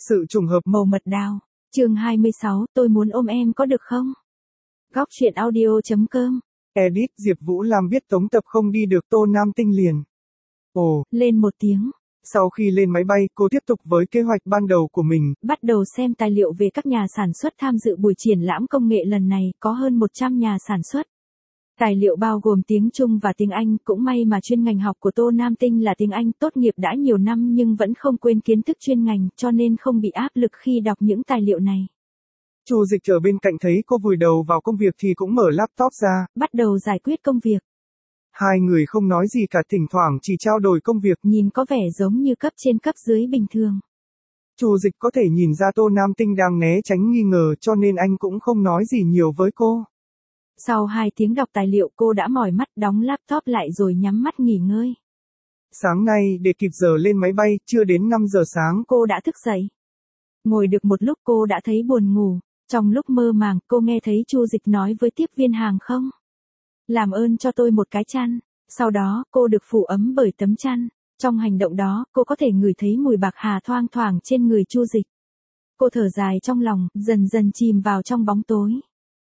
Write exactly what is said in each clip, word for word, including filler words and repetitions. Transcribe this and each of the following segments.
Sự trùng hợp. Màu mật đào. Chương hai mươi sáu, tôi muốn ôm em có được không? Góc truyện audio chấm com. Edit Diệp Vũ Lam biết tống tập không đi được Tô Nam Tinh liền. Ồ. Lên một tiếng. Sau khi lên máy bay, cô tiếp tục với kế hoạch ban đầu của mình. Bắt đầu xem tài liệu về các nhà sản xuất tham dự buổi triển lãm công nghệ lần này, có hơn một trăm nhà sản xuất. Tài liệu bao gồm tiếng Trung và tiếng Anh, cũng may mà chuyên ngành học của Tô Nam Tinh là tiếng Anh, tốt nghiệp đã nhiều năm nhưng vẫn không quên kiến thức chuyên ngành, cho nên không bị áp lực khi đọc những tài liệu này. Chu Dịch ở bên cạnh thấy cô vùi đầu vào công việc thì cũng mở laptop ra. Bắt đầu giải quyết công việc. Hai người không nói gì cả, thỉnh thoảng chỉ trao đổi công việc. Nhìn có vẻ giống như cấp trên cấp dưới bình thường. Chu Dịch có thể nhìn ra Tô Nam Tinh đang né tránh nghi ngờ cho nên anh cũng không nói gì nhiều với cô. Sau hai tiếng đọc tài liệu cô đã mỏi mắt đóng laptop lại rồi nhắm mắt nghỉ ngơi. Sáng nay để kịp giờ lên máy bay, chưa đến năm giờ sáng cô đã thức dậy. Ngồi được một lúc cô đã thấy buồn ngủ. Trong lúc mơ màng cô nghe thấy Chu Dịch nói với tiếp viên hàng không. Làm ơn cho tôi một cái chăn. Sau đó cô được phủ ấm bởi tấm chăn. Trong hành động đó cô có thể ngửi thấy mùi bạc hà thoang thoảng trên người Chu Dịch. Cô thở dài trong lòng, dần dần chìm vào trong bóng tối.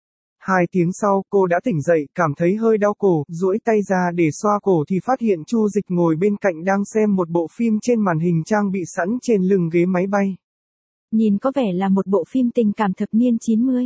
Hai tiếng sau cô đã tỉnh dậy, cảm thấy hơi đau cổ, duỗi tay ra để xoa cổ thì phát hiện Chu Dịch ngồi bên cạnh đang xem một bộ phim trên màn hình trang bị sẵn trên lưng ghế máy bay. Nhìn có vẻ là một bộ phim tình cảm thập niên chín mươi.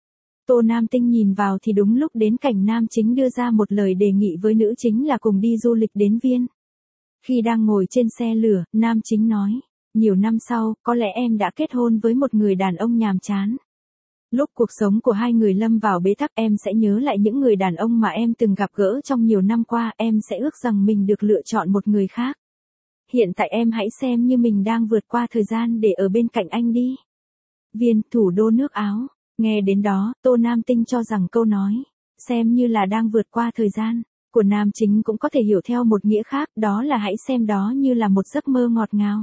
Tô Nam Tinh nhìn vào thì đúng lúc đến cảnh nam chính đưa ra một lời đề nghị với nữ chính là cùng đi du lịch đến Viên. Khi đang ngồi trên xe lửa, nam chính nói, nhiều năm sau, có lẽ em đã kết hôn với một người đàn ông nhàm chán. Lúc cuộc sống của hai người lâm vào bế tắc em sẽ nhớ lại những người đàn ông mà em từng gặp gỡ trong nhiều năm qua, em sẽ ước rằng mình được lựa chọn một người khác. Hiện tại em hãy xem như mình đang vượt qua thời gian để ở bên cạnh anh đi. Viên, thủ đô nước Áo. Nghe đến đó, Tô Nam Tinh cho rằng câu nói, xem như là đang vượt qua thời gian, của nam chính cũng có thể hiểu theo một nghĩa khác, đó là hãy xem đó như là một giấc mơ ngọt ngào.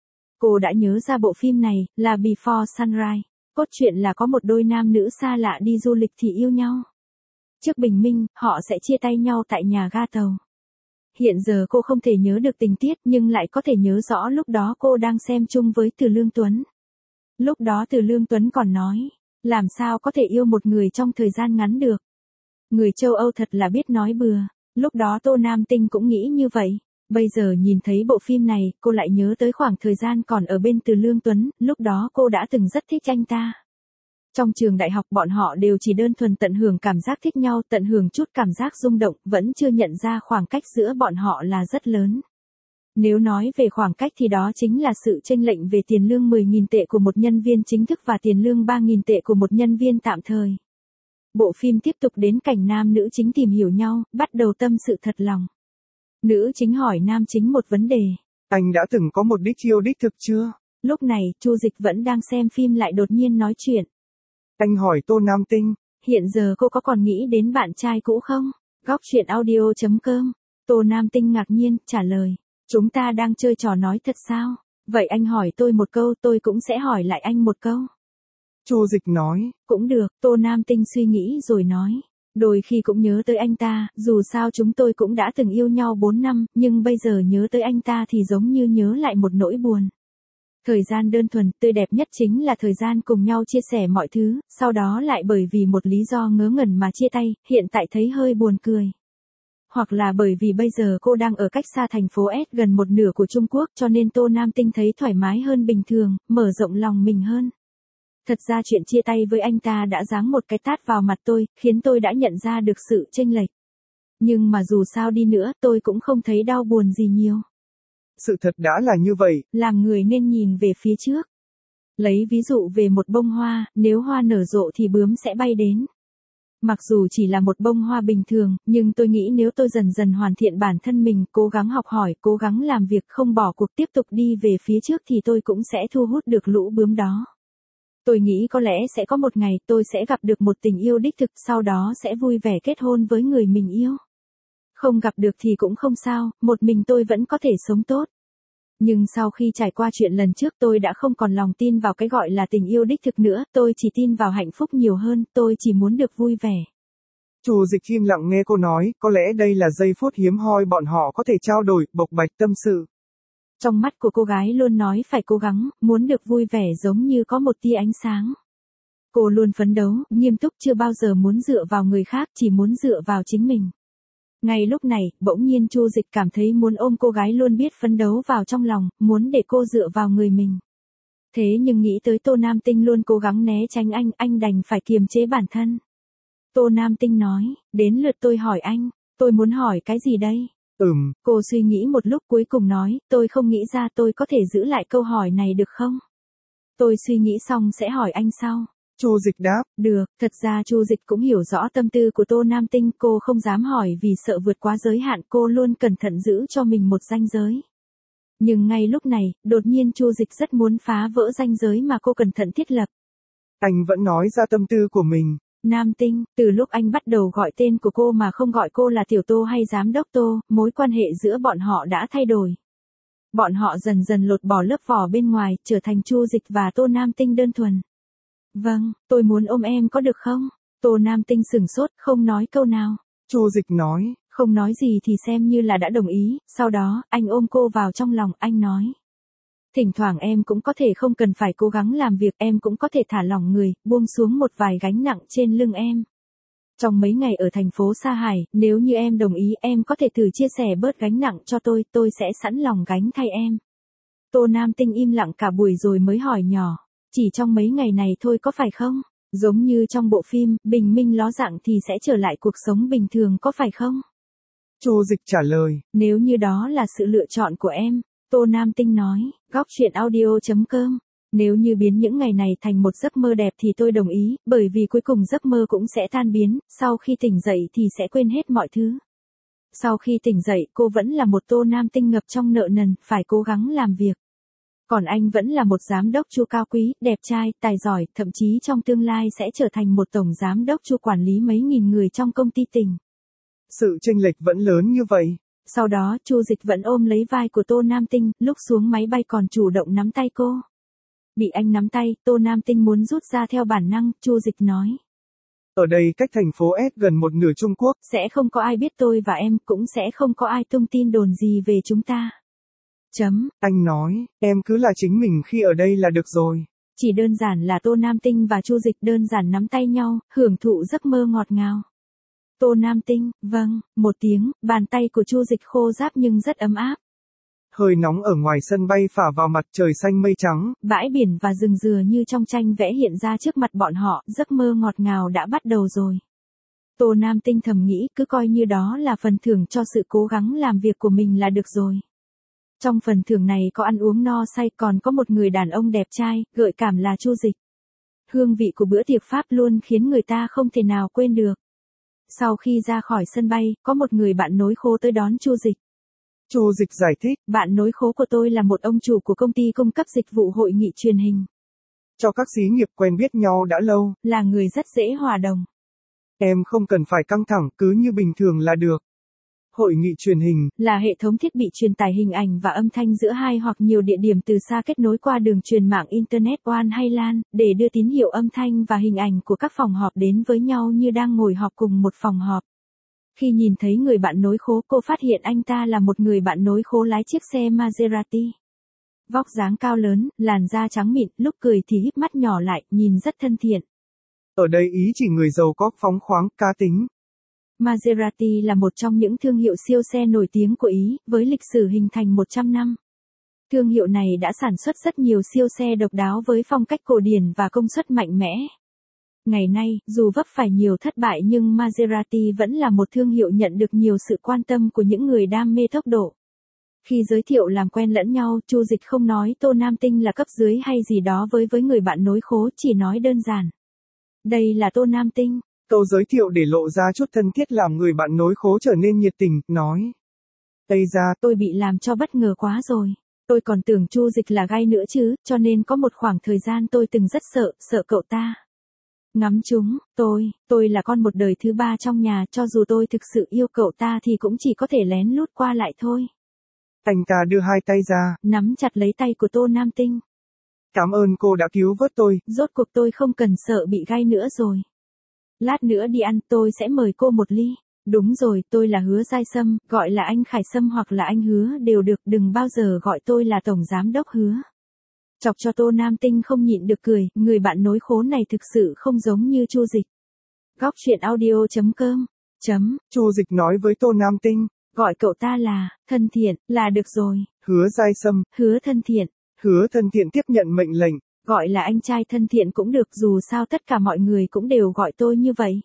Cô đã nhớ ra bộ phim này, là Before Sunrise. Cốt truyện là có một đôi nam nữ xa lạ đi du lịch thì yêu nhau. Trước bình minh, họ sẽ chia tay nhau tại nhà ga tàu. Hiện giờ cô không thể nhớ được tình tiết nhưng lại có thể nhớ rõ lúc đó cô đang xem chung với Từ Lương Tuấn. Lúc đó Từ Lương Tuấn còn nói, làm sao có thể yêu một người trong thời gian ngắn được. Người châu Âu thật là biết nói bừa. Lúc đó Tô Nam Tinh cũng nghĩ như vậy. Bây giờ nhìn thấy bộ phim này, cô lại nhớ tới khoảng thời gian còn ở bên Từ Lương Tuấn, lúc đó cô đã từng rất thích anh ta. Trong trường đại học bọn họ đều chỉ đơn thuần tận hưởng cảm giác thích nhau, tận hưởng chút cảm giác rung động, vẫn chưa nhận ra khoảng cách giữa bọn họ là rất lớn. Nếu nói về khoảng cách thì đó chính là sự chênh lệch về tiền lương mười nghìn tệ của một nhân viên chính thức và tiền lương ba nghìn tệ của một nhân viên tạm thời. Bộ phim tiếp tục đến cảnh nam nữ chính tìm hiểu nhau, bắt đầu tâm sự thật lòng. Nữ chính hỏi nam chính một vấn đề. Anh đã từng có một đích yêu đích thực chưa? Lúc này, Chu Dịch vẫn đang xem phim lại đột nhiên nói chuyện. Anh hỏi Tô Nam Tinh. Hiện giờ cô có còn nghĩ đến bạn trai cũ không? Góc truyện audio chấm com. Tô Nam Tinh ngạc nhiên, trả lời. Chúng ta đang chơi trò nói thật sao? Vậy anh hỏi tôi một câu, tôi cũng sẽ hỏi lại anh một câu. Chu Dịch nói. Cũng được, Tô Nam Tinh suy nghĩ rồi nói. Đôi khi cũng nhớ tới anh ta, dù sao chúng tôi cũng đã từng yêu nhau bốn năm, nhưng bây giờ nhớ tới anh ta thì giống như nhớ lại một nỗi buồn. Thời gian đơn thuần, tươi đẹp nhất chính là thời gian cùng nhau chia sẻ mọi thứ, sau đó lại bởi vì một lý do ngớ ngẩn mà chia tay, hiện tại thấy hơi buồn cười. Hoặc là bởi vì bây giờ cô đang ở cách xa thành phố S gần một nửa của Trung Quốc cho nên Tô Nam Tinh thấy thoải mái hơn bình thường, mở rộng lòng mình hơn. Thật ra chuyện chia tay với anh ta đã giáng một cái tát vào mặt tôi, khiến tôi đã nhận ra được sự chênh lệch. Nhưng mà dù sao đi nữa, tôi cũng không thấy đau buồn gì nhiều. Sự thật đã là như vậy. Làm người nên nhìn về phía trước. Lấy ví dụ về một bông hoa, nếu hoa nở rộ thì bướm sẽ bay đến. Mặc dù chỉ là một bông hoa bình thường, nhưng tôi nghĩ nếu tôi dần dần hoàn thiện bản thân mình, cố gắng học hỏi, cố gắng làm việc, không bỏ cuộc tiếp tục đi về phía trước thì tôi cũng sẽ thu hút được lũ bướm đó. Tôi nghĩ có lẽ sẽ có một ngày tôi sẽ gặp được một tình yêu đích thực, sau đó sẽ vui vẻ kết hôn với người mình yêu. Không gặp được thì cũng không sao, một mình tôi vẫn có thể sống tốt. Nhưng sau khi trải qua chuyện lần trước tôi đã không còn lòng tin vào cái gọi là tình yêu đích thực nữa, tôi chỉ tin vào hạnh phúc nhiều hơn, tôi chỉ muốn được vui vẻ. Chu Dịch im lặng nghe cô nói, có lẽ đây là giây phút hiếm hoi bọn họ có thể trao đổi, bộc bạch tâm sự. Trong mắt của cô gái luôn nói phải cố gắng, muốn được vui vẻ giống như có một tia ánh sáng. Cô luôn phấn đấu, nghiêm túc chưa bao giờ muốn dựa vào người khác, chỉ muốn dựa vào chính mình. Ngay lúc này, bỗng nhiên Chu Dịch cảm thấy muốn ôm cô gái luôn biết phấn đấu vào trong lòng, muốn để cô dựa vào người mình. Thế nhưng nghĩ tới Tô Nam Tinh luôn cố gắng né tránh anh, anh đành phải kiềm chế bản thân. Tô Nam Tinh nói, đến lượt tôi hỏi anh, tôi muốn hỏi cái gì đây? Ừm. Cô suy nghĩ một lúc cuối cùng nói, tôi không nghĩ ra tôi có thể giữ lại câu hỏi này được không? Tôi suy nghĩ xong sẽ hỏi anh sau. Chu Dịch đáp. Được, thật ra Chu Dịch cũng hiểu rõ tâm tư của Tô Nam Tinh, cô không dám hỏi vì sợ vượt quá giới hạn, cô luôn cẩn thận giữ cho mình một ranh giới. Nhưng ngay lúc này, đột nhiên Chu Dịch rất muốn phá vỡ ranh giới mà cô cẩn thận thiết lập. Anh vẫn nói ra tâm tư của mình. Nam Tinh, từ lúc anh bắt đầu gọi tên của cô mà không gọi cô là Tiểu Tô hay Giám đốc Tô, mối quan hệ giữa bọn họ đã thay đổi. Bọn họ dần dần lột bỏ lớp vỏ bên ngoài, trở thành Chu Dịch và Tô Nam Tinh đơn thuần. Vâng, tôi muốn ôm em có được không? Tô Nam Tinh sửng sốt, không nói câu nào. Chu Dịch nói. Không nói gì thì xem như là đã đồng ý, sau đó, anh ôm cô vào trong lòng, anh nói. Thỉnh thoảng em cũng có thể không cần phải cố gắng làm việc, em cũng có thể thả lỏng người, buông xuống một vài gánh nặng trên lưng em. Trong mấy ngày ở thành phố Sa Hải, nếu như em đồng ý, em có thể thử chia sẻ bớt gánh nặng cho tôi, tôi sẽ sẵn lòng gánh thay em. Tô Nam Tinh im lặng cả buổi rồi mới hỏi nhỏ, chỉ trong mấy ngày này thôi có phải không? Giống như trong bộ phim, bình minh ló dạng thì sẽ trở lại cuộc sống bình thường có phải không? Chu Dịch trả lời. Nếu như đó là sự lựa chọn của em, Tô Nam Tinh nói, góc truyện audio chấm com. Nếu như biến những ngày này thành một giấc mơ đẹp thì tôi đồng ý, bởi vì cuối cùng giấc mơ cũng sẽ tan biến, sau khi tỉnh dậy thì sẽ quên hết mọi thứ. Sau khi tỉnh dậy, cô vẫn là một Tô Nam Tinh ngập trong nợ nần, phải cố gắng làm việc. Còn anh vẫn là một giám đốc Chu cao quý, đẹp trai, tài giỏi, thậm chí trong tương lai sẽ trở thành một tổng giám đốc Chu quản lý mấy nghìn người trong công ty tỉnh. Sự chênh lệch vẫn lớn như vậy. Sau đó, Chu Dịch vẫn ôm lấy vai của Tô Nam Tinh, lúc xuống máy bay còn chủ động nắm tay cô. Bị anh nắm tay, Tô Nam Tinh muốn rút ra theo bản năng, Chu Dịch nói. Ở đây cách thành phố S gần một nửa Trung Quốc. Sẽ không có ai biết tôi và em, cũng sẽ không có ai tung tin đồn gì về chúng ta. Chấm. Anh nói, em cứ là chính mình khi ở đây là được rồi. Chỉ đơn giản là Tô Nam Tinh và Chu Dịch đơn giản nắm tay nhau, hưởng thụ giấc mơ ngọt ngào. Tô Nam Tinh, vâng, một tiếng, bàn tay của Chu Dịch khô ráp nhưng rất ấm áp. Hơi nóng ở ngoài sân bay phả vào mặt, trời xanh mây trắng. Bãi biển và rừng dừa như trong tranh vẽ hiện ra trước mặt bọn họ, giấc mơ ngọt ngào đã bắt đầu rồi. Tô Nam Tinh thầm nghĩ, cứ coi như đó là phần thưởng cho sự cố gắng làm việc của mình là được rồi. Trong phần thưởng này có ăn uống no say, còn có một người đàn ông đẹp trai, gợi cảm là Chu Dịch. Hương vị của bữa tiệc Pháp luôn khiến người ta không thể nào quên được. Sau khi ra khỏi sân bay, có một người bạn nối khố tới đón Chu Dịch. Chu Dịch giải thích. Bạn nối khố của tôi là một ông chủ của công ty cung cấp dịch vụ hội nghị truyền hình. Cho các xí nghiệp quen biết nhau đã lâu. Là người rất dễ hòa đồng. Em không cần phải căng thẳng, cứ như bình thường là được. Hội nghị truyền hình là hệ thống thiết bị truyền tải hình ảnh và âm thanh giữa hai hoặc nhiều địa điểm từ xa kết nối qua đường truyền mạng Internet WAN hay LAN, để đưa tín hiệu âm thanh và hình ảnh của các phòng họp đến với nhau như đang ngồi họp cùng một phòng họp. Khi nhìn thấy người bạn nối khố, cô phát hiện anh ta là một người bạn nối khố lái chiếc xe Maserati. Vóc dáng cao lớn, làn da trắng mịn, lúc cười thì híp mắt nhỏ lại, nhìn rất thân thiện. Ở đây ý chỉ người giàu có, phóng khoáng, cá tính. Maserati là một trong những thương hiệu siêu xe nổi tiếng của Ý, với lịch sử hình thành một trăm năm. Thương hiệu này đã sản xuất rất nhiều siêu xe độc đáo với phong cách cổ điển và công suất mạnh mẽ. Ngày nay, dù vấp phải nhiều thất bại nhưng Maserati vẫn là một thương hiệu nhận được nhiều sự quan tâm của những người đam mê tốc độ. Khi giới thiệu làm quen lẫn nhau, Chu Dịch không nói Tô Nam Tinh là cấp dưới hay gì đó với với người bạn nối khố, chỉ nói đơn giản. Đây là Tô Nam Tinh. Câu giới thiệu để lộ ra chút thân thiết làm người bạn nối khố trở nên nhiệt tình, nói. Ây da, tôi bị làm cho bất ngờ quá rồi. Tôi còn tưởng Chu Dịch là gai nữa chứ, cho nên có một khoảng thời gian tôi từng rất sợ, sợ cậu ta. Ngắm chúng, tôi, tôi là con một đời thứ ba trong nhà, cho dù tôi thực sự yêu cậu ta thì cũng chỉ có thể lén lút qua lại thôi. Anh ta đưa hai tay ra, nắm chặt lấy tay của Tô Nam Tinh. Cảm ơn cô đã cứu vớt tôi. Rốt cuộc tôi không cần sợ bị gai nữa rồi. Lát nữa đi ăn tôi sẽ mời cô một ly. Đúng rồi, tôi là Hứa Giai Sâm, gọi là anh Khải Sâm hoặc là anh Hứa đều được, đừng bao giờ gọi tôi là Tổng Giám Đốc Hứa. Chọc cho Tô Nam Tinh không nhịn được cười, người bạn nối khố này thực sự không giống như Chu Dịch. Góc truyện audio chấm com chấm Chu Dịch nói với Tô Nam Tinh. Gọi cậu ta là, thân thiện, là được rồi. Hứa Giai Sâm. Hứa thân thiện. Hứa thân thiện tiếp nhận mệnh lệnh. Gọi là anh trai thân thiện cũng được, dù sao tất cả mọi người cũng đều gọi tôi như vậy.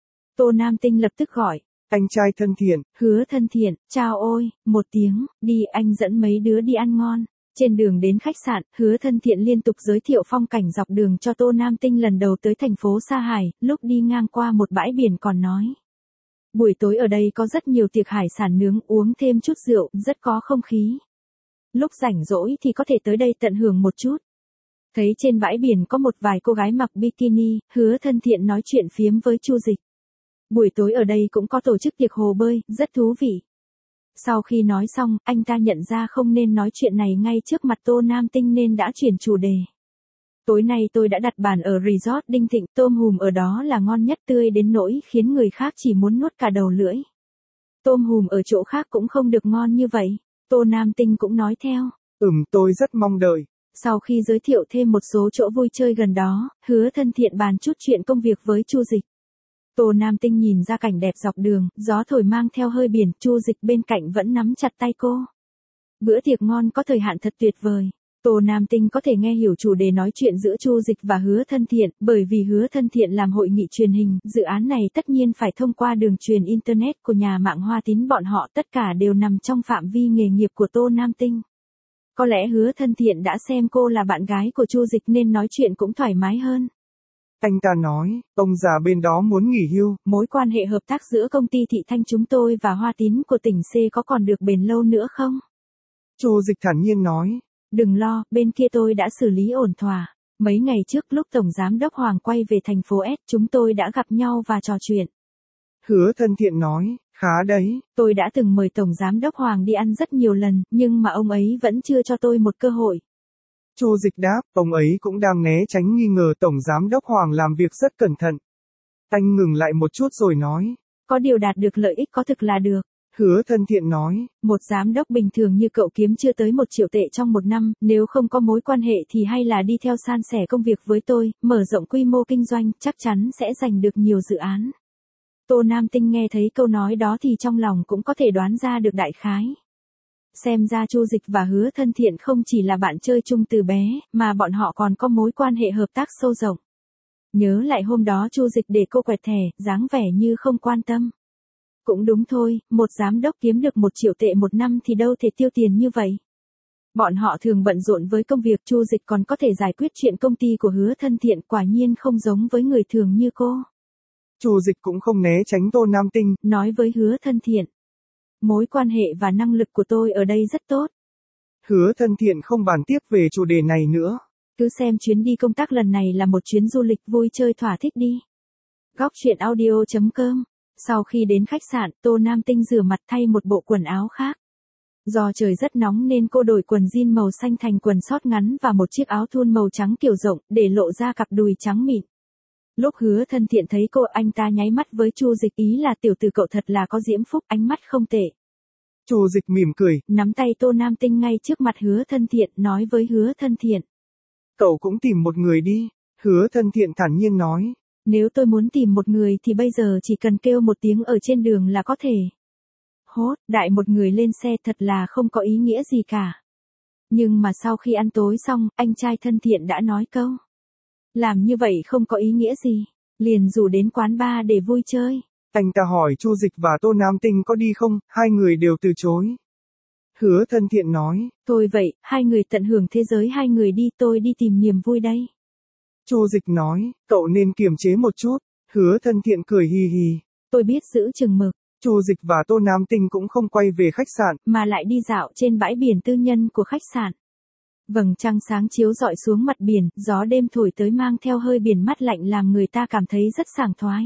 Tô Nam Tinh lập tức gọi. Anh trai thân thiện. Hứa thân thiện, chào ôi, một tiếng, đi anh dẫn mấy đứa đi ăn ngon. Trên đường đến khách sạn, Hứa thân thiện liên tục giới thiệu phong cảnh dọc đường cho Tô Nam Tinh lần đầu tới thành phố Sa Hải, lúc đi ngang qua một bãi biển còn nói. Buổi tối ở đây có rất nhiều tiệc hải sản nướng, uống thêm chút rượu, rất có không khí. Lúc rảnh rỗi thì có thể tới đây tận hưởng một chút. Thấy trên bãi biển có một vài cô gái mặc bikini, Hứa thân thiện nói chuyện phiếm với Chu Dịch. Buổi tối ở đây cũng có tổ chức tiệc hồ bơi, rất thú vị. Sau khi nói xong, anh ta nhận ra không nên nói chuyện này ngay trước mặt Tô Nam Tinh nên đã chuyển chủ đề. Tối nay tôi đã đặt bàn ở resort Đinh Thịnh, tôm hùm ở đó là ngon nhất, tươi đến nỗi khiến người khác chỉ muốn nuốt cả đầu lưỡi. Tôm hùm ở chỗ khác cũng không được ngon như vậy. Tô Nam Tinh cũng nói theo. Ừm, tôi rất mong đợi. Sau khi giới thiệu thêm một số chỗ vui chơi gần đó, Hứa thân thiện bàn chút chuyện công việc với Chu Dịch. Tô Nam Tinh nhìn ra cảnh đẹp dọc đường, gió thổi mang theo hơi biển, Chu Dịch bên cạnh vẫn nắm chặt tay cô. Bữa tiệc ngon có thời hạn thật tuyệt vời. Tô Nam Tinh có thể nghe hiểu chủ đề nói chuyện giữa Chu Dịch và Hứa thân thiện, bởi vì Hứa thân thiện làm hội nghị truyền hình, dự án này tất nhiên phải thông qua đường truyền Internet của nhà mạng Hoa Tín, bọn họ tất cả đều nằm trong phạm vi nghề nghiệp của Tô Nam Tinh. Có lẽ Hứa thân thiện đã xem cô là bạn gái của Chu Dịch nên nói chuyện cũng thoải mái hơn. Anh ta nói, ông già bên đó muốn nghỉ hưu. Mối quan hệ hợp tác giữa công ty Thị Thanh chúng tôi và Hoa Tín của tỉnh C có còn được bền lâu nữa không? Chu Dịch thản nhiên nói. Đừng lo, bên kia tôi đã xử lý ổn thỏa. Mấy ngày trước lúc Tổng Giám Đốc Hoàng quay về thành phố S, chúng tôi đã gặp nhau và trò chuyện. Hứa thân thiện nói, khá đấy. Tôi đã từng mời Tổng Giám Đốc Hoàng đi ăn rất nhiều lần, nhưng mà ông ấy vẫn chưa cho tôi một cơ hội. Chu Dịch đáp, ông ấy cũng đang né tránh nghi ngờ Tổng Giám Đốc Hoàng làm việc rất cẩn thận. Anh ngừng lại một chút rồi nói. Có điều đạt được lợi ích có thực là được. Hứa thân thiện nói. Một giám đốc bình thường như cậu kiếm chưa tới một triệu tệ trong một năm, nếu không có mối quan hệ thì hay là đi theo san sẻ công việc với tôi, mở rộng quy mô kinh doanh, chắc chắn sẽ giành được nhiều dự án. Tô Nam Tinh nghe thấy câu nói đó thì trong lòng cũng có thể đoán ra được đại khái. Xem ra Chu Dịch và Hứa thân thiện không chỉ là bạn chơi chung từ bé, mà bọn họ còn có mối quan hệ hợp tác sâu rộng. Nhớ lại hôm đó Chu Dịch để cô quẹt thẻ, dáng vẻ như không quan tâm. Cũng đúng thôi, một giám đốc kiếm được một triệu tệ một năm thì đâu thể tiêu tiền như vậy. Bọn họ thường bận rộn với công việc, Chu Dịch còn có thể giải quyết chuyện công ty của Hứa thân thiện, quả nhiên không giống với người thường như cô. Chu Dịch cũng không né tránh Tô Nam Tinh, nói với Hứa thân thiện. Mối quan hệ và năng lực của tôi ở đây rất tốt. Hứa thân thiện không bàn tiếp về chủ đề này nữa. Cứ xem chuyến đi công tác lần này là một chuyến du lịch vui chơi thỏa thích đi. Góc truyện audio chấm com. Sau khi đến khách sạn, Tô Nam Tinh rửa mặt thay một bộ quần áo khác. Do trời rất nóng nên cô đổi quần jean màu xanh thành quần sót ngắn và một chiếc áo thun màu trắng kiểu rộng, để lộ ra cặp đùi trắng mịn. Lúc Hứa thân thiện thấy cô, anh ta nháy mắt với Chu Dịch, ý là tiểu tử cậu thật là có diễm phúc, ánh mắt không tệ. Chu Dịch mỉm cười, nắm tay Tô Nam Tinh ngay trước mặt Hứa thân thiện, nói với Hứa thân thiện. Cậu cũng tìm một người đi. Hứa thân thiện thản nhiên nói. Nếu tôi muốn tìm một người thì bây giờ chỉ cần kêu một tiếng ở trên đường là có thể. Hốt, đại một người lên xe thật là không có ý nghĩa gì cả. Nhưng mà sau khi ăn tối xong, anh trai thân thiện đã nói câu. Làm như vậy không có ý nghĩa gì. Liền rủ đến quán bar để vui chơi. Anh ta hỏi Chu Dịch và Tô Nam Tinh có đi không, hai người đều từ chối. Hứa thân thiện nói. Thôi vậy, hai người tận hưởng thế giới, hai người đi, tôi đi tìm niềm vui đây. Chu Dịch nói, cậu nên kiềm chế một chút. Hứa thân thiện cười hì hì. Tôi biết giữ chừng mực. Chu Dịch và Tô Nam Tinh cũng không quay về khách sạn, mà lại đi dạo trên bãi biển tư nhân của khách sạn. Vầng trăng sáng chiếu rọi xuống mặt biển, gió đêm thổi tới mang theo hơi biển mát lạnh làm người ta cảm thấy rất sảng khoái.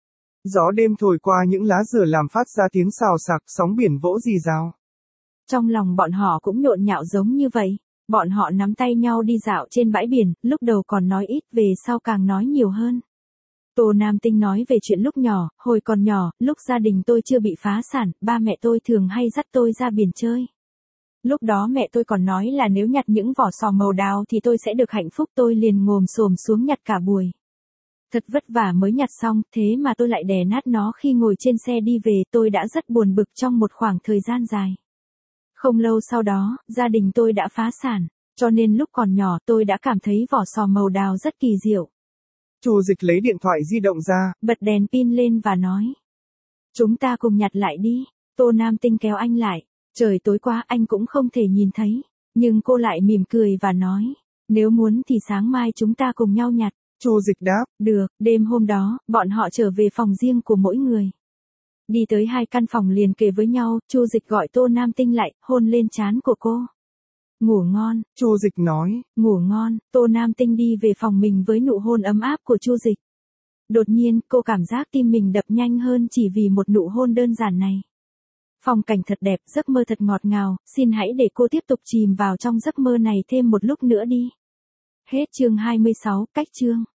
Gió đêm thổi qua những lá dừa làm phát ra tiếng xào xạc, sóng biển vỗ rì rào. Trong lòng bọn họ cũng nhộn nhạo giống như vậy. Bọn họ nắm tay nhau đi dạo trên bãi biển, lúc đầu còn nói ít, về sau càng nói nhiều hơn. Tô Nam Tinh nói về chuyện lúc nhỏ, hồi còn nhỏ, lúc gia đình tôi chưa bị phá sản, ba mẹ tôi thường hay dắt tôi ra biển chơi. Lúc đó mẹ tôi còn nói là nếu nhặt những vỏ sò màu đào thì tôi sẽ được hạnh phúc, tôi liền ngồm xổm xuống nhặt cả buổi. Thật vất vả mới nhặt xong, thế mà tôi lại đè nát nó khi ngồi trên xe đi về, tôi đã rất buồn bực trong một khoảng thời gian dài. Không lâu sau đó, gia đình tôi đã phá sản, cho nên lúc còn nhỏ tôi đã cảm thấy vỏ sò màu đào rất kỳ diệu. Chu Dịch lấy điện thoại di động ra, bật đèn pin lên và nói. Chúng ta cùng nhặt lại đi. Tô Nam Tinh kéo anh lại. Trời tối quá anh cũng không thể nhìn thấy. Nhưng cô lại mỉm cười và nói. Nếu muốn thì sáng mai chúng ta cùng nhau nhặt. Chu Dịch đáp. Được, đêm hôm đó, bọn họ trở về phòng riêng của mỗi người. Đi tới hai căn phòng liền kề với nhau, Chu Dịch gọi Tô Nam Tinh lại, hôn lên trán của cô. Ngủ ngon, Chu Dịch nói. Ngủ ngon, Tô Nam Tinh đi về phòng mình với nụ hôn ấm áp của Chu Dịch. Đột nhiên, cô cảm giác tim mình đập nhanh hơn chỉ vì một nụ hôn đơn giản này. Phong cảnh thật đẹp, giấc mơ thật ngọt ngào, xin hãy để cô tiếp tục chìm vào trong giấc mơ này thêm một lúc nữa đi. Hết chương hai mươi sáu, cách chương.